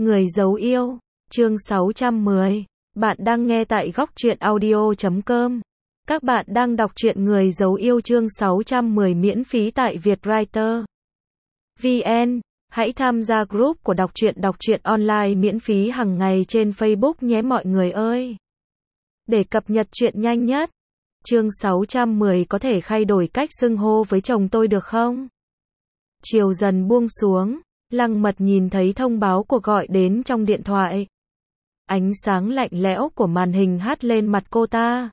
Người giấu yêu, chương 610. Bạn đang nghe tại góc truyện audio.com. Các bạn đang đọc truyện Người giấu yêu chương 610 miễn phí tại Vietwriter VN. Hãy tham gia group của đọc truyện online miễn phí hàng ngày trên Facebook nhé mọi người ơi. Để cập nhật truyện nhanh nhất. Chương 610 có thể thay đổi cách xưng hô với chồng tôi được không? Chiều dần buông xuống, Lăng Mật nhìn thấy thông báo cuộc gọi đến trong điện thoại. Ánh sáng lạnh lẽo của màn hình hắt lên mặt cô ta,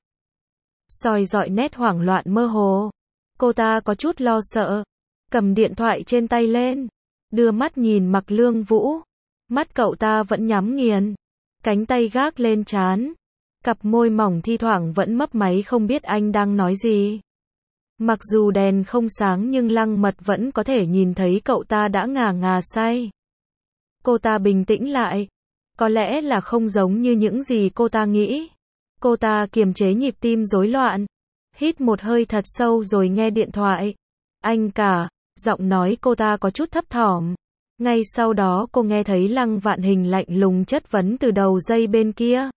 soi rọi nét hoảng loạn mơ hồ. Cô ta có chút lo sợ, cầm điện thoại trên tay lên, đưa mắt nhìn Mạc Lương Vũ. Mắt cậu ta vẫn nhắm nghiền, cánh tay gác lên trán, cặp môi mỏng thi thoảng vẫn mấp máy không biết anh đang nói gì. Mặc dù đèn không sáng nhưng Lăng Mật vẫn có thể nhìn thấy cậu ta đã ngà ngà say. Cô ta bình tĩnh lại. Có lẽ là không giống như những gì cô ta nghĩ. Cô ta kiềm chế nhịp tim rối loạn. Hít một hơi thật sâu rồi nghe điện thoại. Anh cả, giọng nói cô ta có chút thấp thỏm. Ngay sau đó cô nghe thấy Lăng Vạn Hình lạnh lùng chất vấn từ đầu dây bên kia.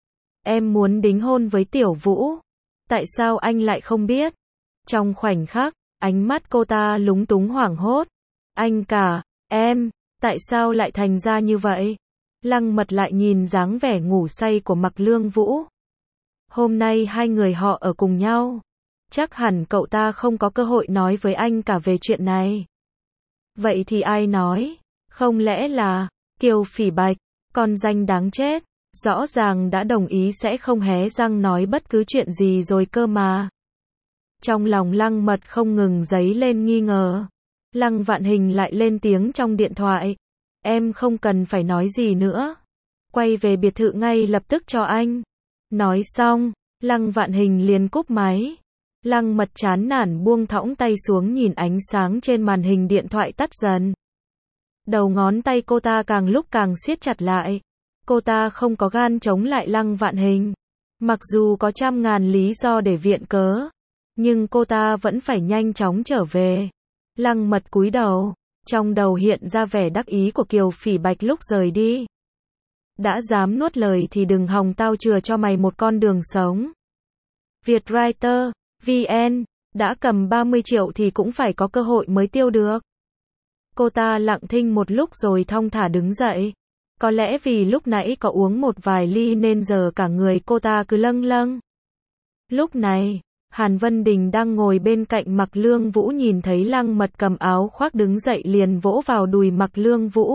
Em muốn đính hôn với Tiểu Vũ. Tại sao anh lại không biết? Trong khoảnh khắc, ánh mắt cô ta lúng túng hoảng hốt. Anh cả, em, tại sao lại thành ra như vậy? Lăng Mật lại nhìn dáng vẻ ngủ say của Mạc Lương Vũ. Hôm nay hai người họ ở cùng nhau. Chắc hẳn cậu ta không có cơ hội nói với anh cả về chuyện này. Vậy thì ai nói? Không lẽ là Kiều Phỉ Bạch, con danh đáng chết, rõ ràng đã đồng ý sẽ không hé răng nói bất cứ chuyện gì rồi cơ mà. Trong lòng Lăng Mật không ngừng dấy lên nghi ngờ. Lăng Vạn Hình lại lên tiếng trong điện thoại. Em không cần phải nói gì nữa. Quay về biệt thự ngay lập tức cho anh. Nói xong, Lăng Vạn Hình liền cúp máy. Lăng Mật chán nản buông thõng tay xuống nhìn ánh sáng trên màn hình điện thoại tắt dần. Đầu ngón tay cô ta càng lúc càng siết chặt lại. Cô ta không có gan chống lại Lăng Vạn Hình. Mặc dù có trăm ngàn lý do để viện cớ, nhưng cô ta vẫn phải nhanh chóng trở về. Lăng Mật cúi đầu, trong đầu hiện ra vẻ đắc ý của Kiều Phỉ Bạch lúc rời đi. Đã dám nuốt lời thì đừng hòng tao chừa cho mày một con đường sống. Vietwriter VN, đã cầm 30 triệu thì cũng phải có cơ hội mới tiêu được. Cô ta lặng thinh một lúc rồi thong thả đứng dậy. Có lẽ vì lúc nãy có uống một vài ly nên giờ cả người cô ta cứ lâng lâng. Lúc này, Hàn Vân Đình đang ngồi bên cạnh Mạc Lương Vũ nhìn thấy Lăng Mật cầm áo khoác đứng dậy liền vỗ vào đùi Mạc Lương Vũ.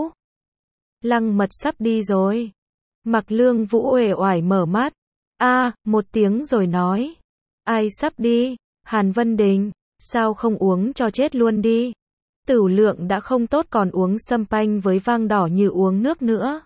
Lăng Mật sắp đi rồi. Mạc Lương Vũ uể oải mở mắt. Một tiếng rồi nói. Ai sắp đi? Hàn Vân Đình, sao không uống cho chết luôn đi? Tửu lượng đã không tốt còn uống sâm panh với vang đỏ như uống nước nữa.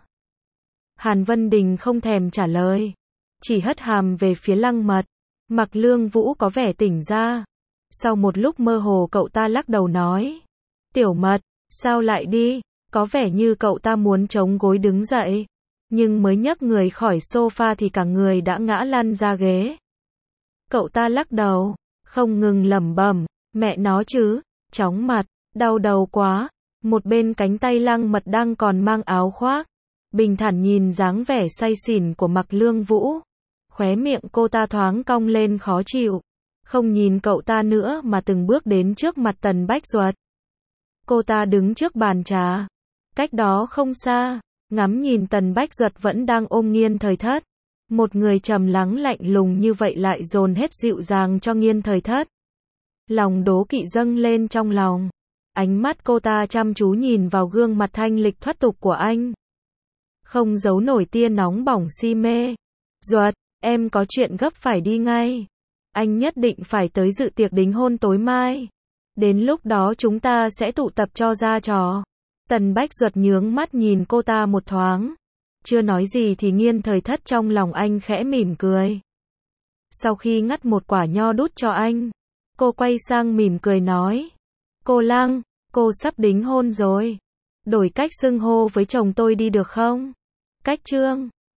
Hàn Vân Đình không thèm trả lời, chỉ hất hàm về phía Lăng Mật. Mạc Lương Vũ có vẻ tỉnh ra. Sau một lúc mơ hồ cậu ta lắc đầu nói. Tiểu Mật, sao lại đi? Có vẻ như cậu ta muốn chống gối đứng dậy. Nhưng mới nhấc người khỏi sofa thì cả người đã ngã lăn ra ghế. Cậu ta lắc đầu, không ngừng lẩm bẩm. Mẹ nó chứ, chóng mặt, đau đầu quá. Một bên cánh tay Lăng Mật đang còn mang áo khoác. Bình thản nhìn dáng vẻ say xỉn của Mạc Lương Vũ. Khóe miệng cô ta thoáng cong lên khó chịu. Không nhìn cậu ta nữa mà từng bước đến trước mặt Tần Bách Duật. Cô ta đứng trước bàn trà. Cách đó không xa, ngắm nhìn Tần Bách Duật vẫn đang ôm Nghiên Thời Thất. Một người trầm lắng lạnh lùng như vậy lại dồn hết dịu dàng cho Nghiên Thời Thất. Lòng đố kỵ dâng lên trong lòng. Ánh mắt cô ta chăm chú nhìn vào gương mặt thanh lịch thoát tục của anh. Không giấu nổi tia nóng bỏng si mê. Duật, em có chuyện gấp phải đi ngay. Anh nhất định phải tới dự tiệc đính hôn tối mai. Đến lúc đó chúng ta sẽ tụ tập cho ra trò. Tần Bách Duật nhướng mắt nhìn cô ta một thoáng. Chưa nói gì thì Nghiên Thời Thất trong lòng anh khẽ mỉm cười. Sau khi ngắt một quả nho đút cho anh, cô quay sang mỉm cười nói. Cô Lăng, cô sắp đính hôn rồi. Đổi cách xưng hô với chồng tôi đi được không? Cách chương